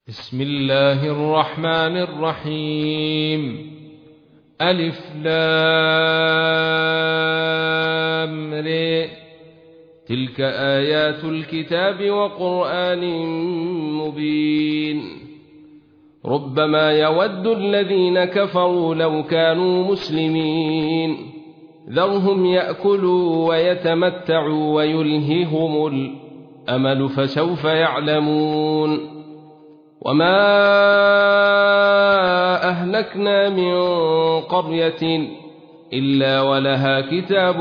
بسم الله الرحمن الرحيم. ألف لام ر. تلك آيات الكتاب وقرآن مبين. ربما يود الذين كفروا لو كانوا مسلمين. ذرهم يأكلوا ويتمتعوا ويلههم الأمل فسوف يعلمون. وما أهلكنا من قرية إلا ولها كتاب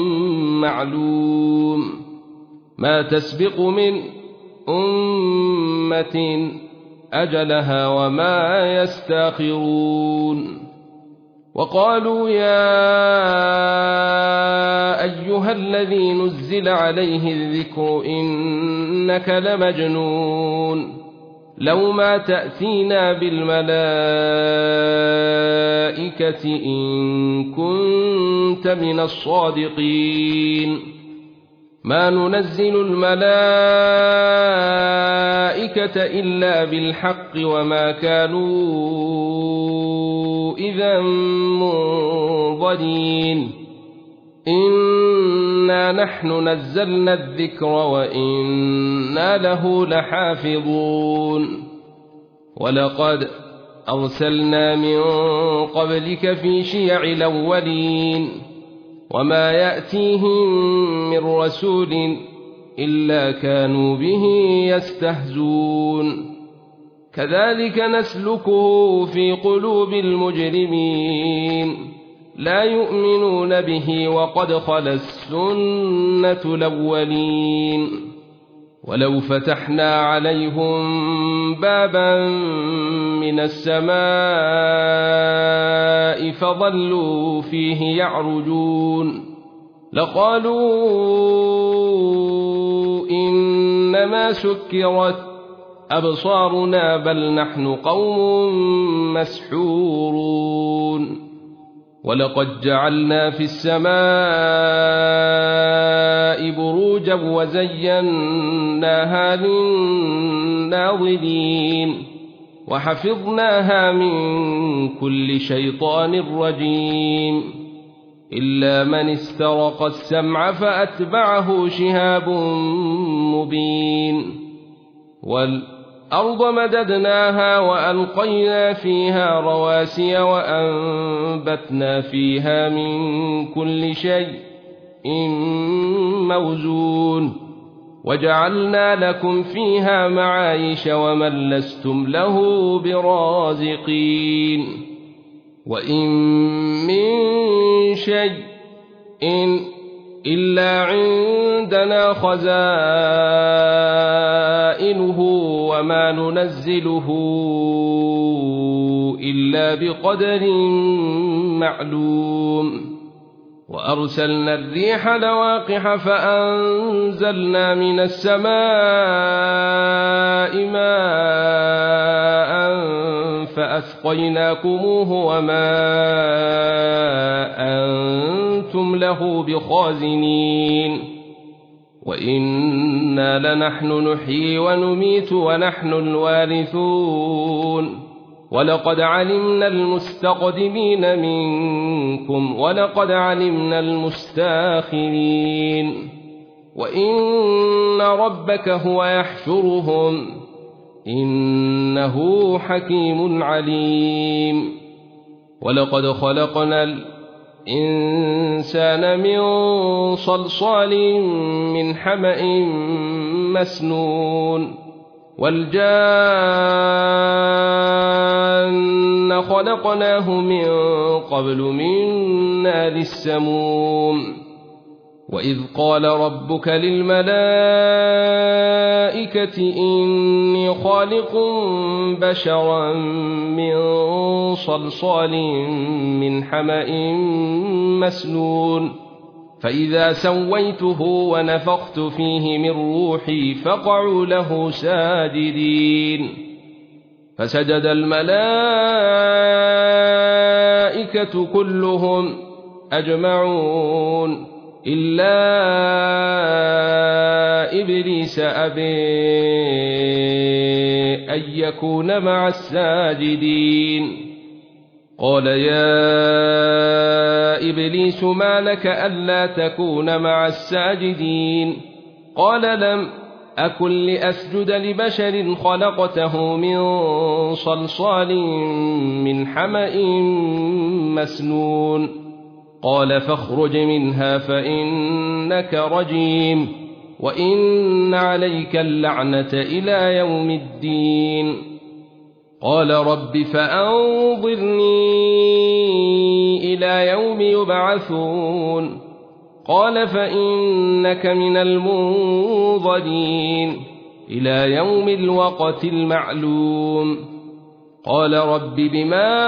معلوم ما تسبق من أمة أجلها وما يستاخرون. وقالوا يا أيها الذي نزل عليه الذكر إنك لمجنون لو ما تأتينا بالملائكة إن كنت من الصادقين. ما ننزل الملائكة إلا بالحق وما كانوا إذا منظرين. إنا نحن نزلنا الذكر وإنا له لحافظون. ولقد أرسلنا من قبلك في شيع الأولين وما يأتيهم من رسول إلا كانوا به يستهزون. كذلك نسلكه في قلوب المجرمين لا يؤمنون به وقد خلت سنة الأولين. ولو فتحنا عليهم بابا من السماء فظلوا فيه يعرجون لقالوا إنما سكرت أبصارنا بل نحن قوم مسحورون. ولقد جعلنا في السماء بروجا وزيناها للناظرين وحفظناها من كل شيطان رجيم إلا من استرق السمع فأتبعه شهاب مبين. والأرض مددناها وألقينا فيها رواسي وأنبتنا فيها من كل شيء موزون وجعلنا لكم فيها معايش ومن لستم له برازقين. وإن من شيء إلا عندنا خزائنه وما ننزله إلا بقدر معلوم. وأرسلنا الريح لواقح فأنزلنا من السماء ماء فأسقيناكموه وما أنتم له بخازنين. وإنا لنحن نحيي ونميت ونحن الوارثون. ولقد علمنا المستقدمين منكم ولقد علمنا المستاخرين. وإن ربك هو يحشرهم إنه حكيم عليم. ولقد خلقنا الإنسان من صلصال من حمأ مسنون والجان خلقناه من قبل من نار السموم. وإذ قال ربك للملائكة إني خالق بشرا من صلصال من حمأ مسنون فإذا سويته ونفخت فيه من روحي فقعوا له ساجدين. فسجد الملائكة كلهم أجمعون إلا إبليس أبى أن يكون مع الساجدين قال يا إبليس ما لك ألا تكون مع الساجدين قال لم أكن لأسجد لبشر خلقته من صلصال من حمأ مسنون قال فاخرج منها فإنك رجيم وإن عليك اللعنة إلى يوم الدين قال رب فأنظرني إلى يوم يبعثون قال فإنك من المنظرين إلى يوم الوقت المعلوم قال رب بما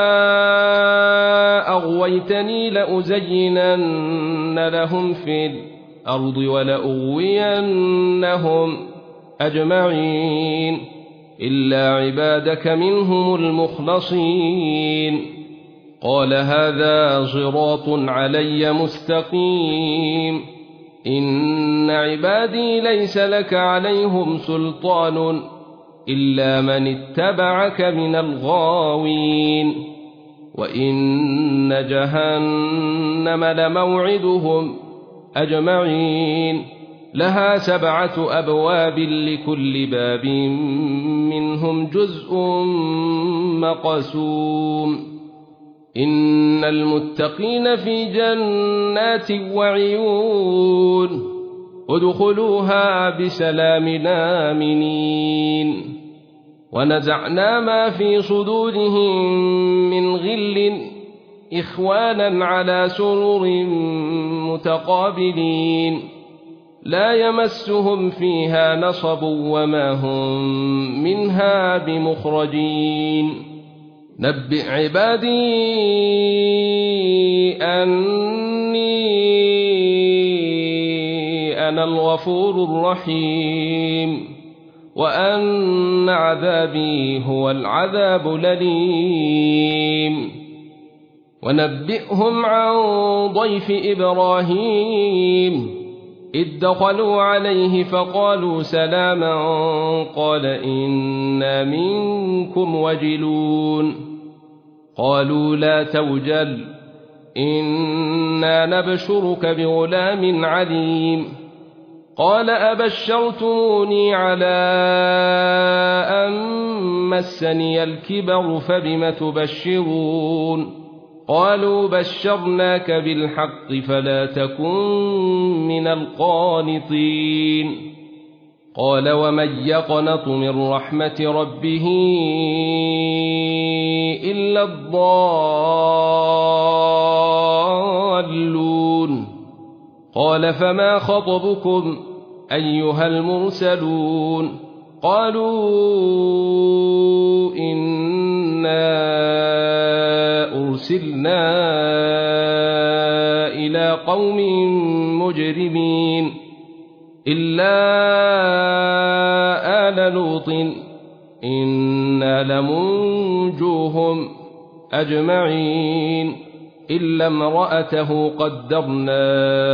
أغويتني لأزينن لهم في الأرض ولأغوينهم أجمعين إلا عبادك منهم المخلصين قال هذا صراط علي مستقيم إن عبادي ليس لك عليهم سلطان إلا من اتبعك من الغاوين وإن جهنم لموعدهم أجمعين لها 7 أبواب لكل باب منهم جزء مقسوم إن المتقين في جنات وعيون ادخلوها بسلام آمنين ونزعنا ما في صدورهم من غل إخوانا على سرر متقابلين لا يمسهم فيها نصب وما هم منها بمخرجين نبئ عبادي أني أنا الغفور الرحيم وأن عذابي هو العذاب الأليم ونبئهم عن ضيف إبراهيم إذ دخلوا عليه فقالوا سلاما قال إنا منكم وجلون قالوا لا توجل إنا نبشرك بغلام عليم قال أبشرتموني على أن مسني الكبر فبم تبشرون قالوا بشرناك بالحق فلا تكن من القانطين قال ومن يقنط من رحمة ربه إلا الضالون قال فما خطبكم أيها المرسلون قالوا إنا أرسلنا إلى قوم مجرمين إلا آل لوط إنا لمنجوهم أجمعين إلا امرأته قدرنا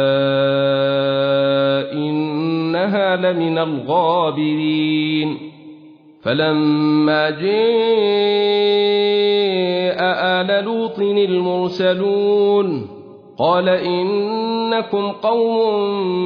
إنها لمن الغابرين فلما جاء آل لوط المرسلون قال إنكم قوم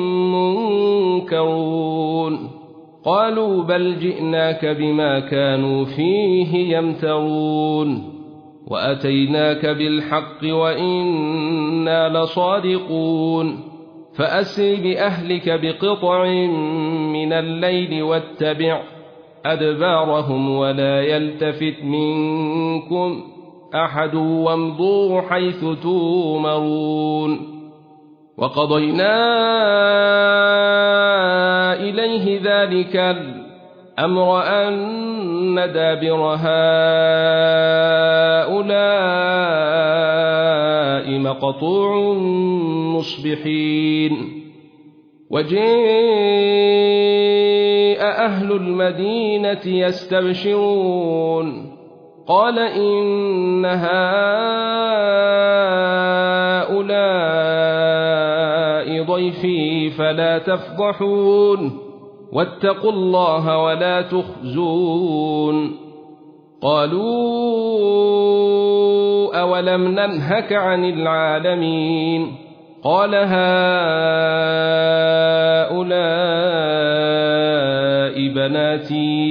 منكرون قالوا بل جئناك بما كانوا فيه يمترون وأتيناك بالحق وإنا لصادقون فأسر بأهلك بقطع من الليل واتبع أدبارهم ولا يلتفت منكم أحد وامضوا حيث تؤمرون وقضينا إليه ذلك الأمر أن دابر هؤلاء مقطوع مصبحين وجاء أهل المدينة يستبشرون قال إن هؤلاء ضيفي فلا تفضحون واتقوا الله ولا تخزون قالوا أولم ننهك عن العالمين قال هؤلاء بناتي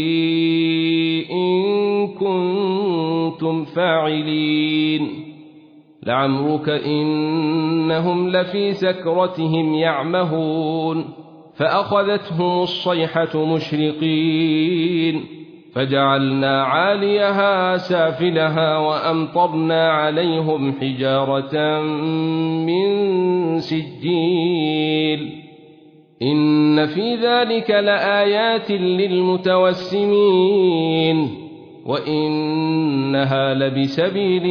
إن كنتم فاعلين لعمرك إنهم لفي سكرتهم يعمهون فأخذتهم الصيحة مشرقين فجعلنا عاليها سافلها وأمطرنا عليهم حجارة من سجيل إن في ذلك لآيات للمتوسمين وإنها لبسبيل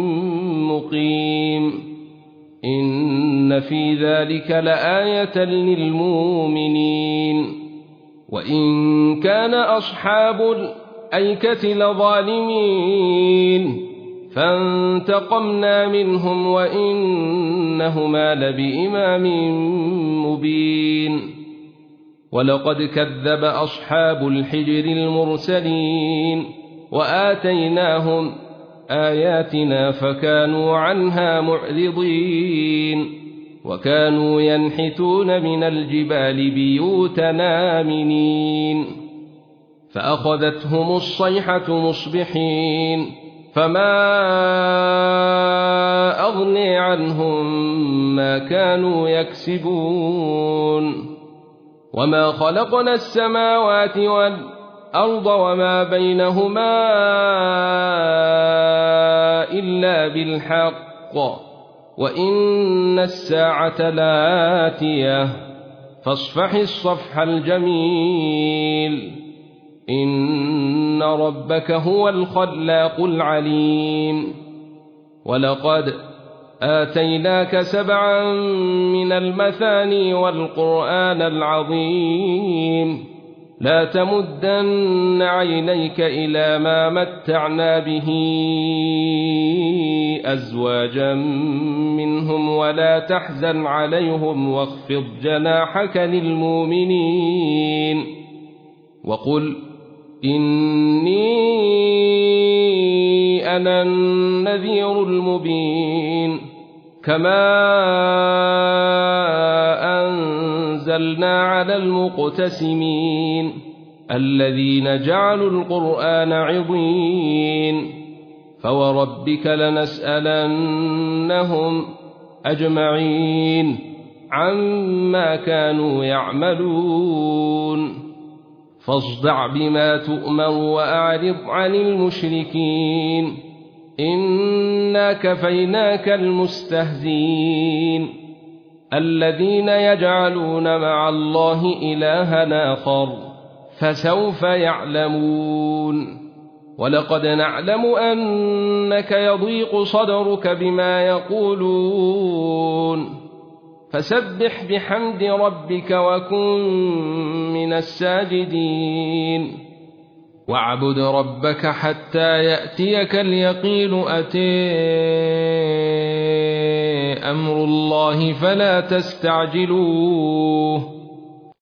مقيم إن في ذلك لآية للمؤمنين وإن كان أصحاب الأيكة لظالمين فانتقمنا منهم وإنهما لبإمام مبين ولقد كذب أصحاب الحجر المرسلين وآتيناهم آياتنا فكانوا عنها معرضين وكانوا ينحتون من الجبال بيوتنا آمنين فأخذتهم الصيحة مصبحين فما أغني عنهم ما كانوا يكسبون وما خلقنا السماوات والأرض وما بينهما إلا بالحق وإن الساعة لآتية فاصفح الصفح الجميل إن ربك هو الخلاق العليم ولقد آتيناك 7 من المثاني والقرآن العظيم لا تمدن عينيك إلى ما متعنا به أزواجا منهم ولا تحزن عليهم واخفض جناحك للمؤمنين وقل إني أنا النذير المبين كما أنزلنا على المقتسمين الذين جعلوا القرآن عضين فوربك لنسألنهم أجمعين عما كانوا يعملون فاصدع بما تؤمر وأعرض عن المشركين إنا كفيناك المستهزئين الذين يجعلون مع الله إلها آخر فسوف يعلمون ولقد نعلم أنك يضيق صدرك بما يقولون فسبح بحمد ربك وكن من الساجدين واعبد ربك حتى يأتيك اليقين أتي أمر الله فلا تستعجلوه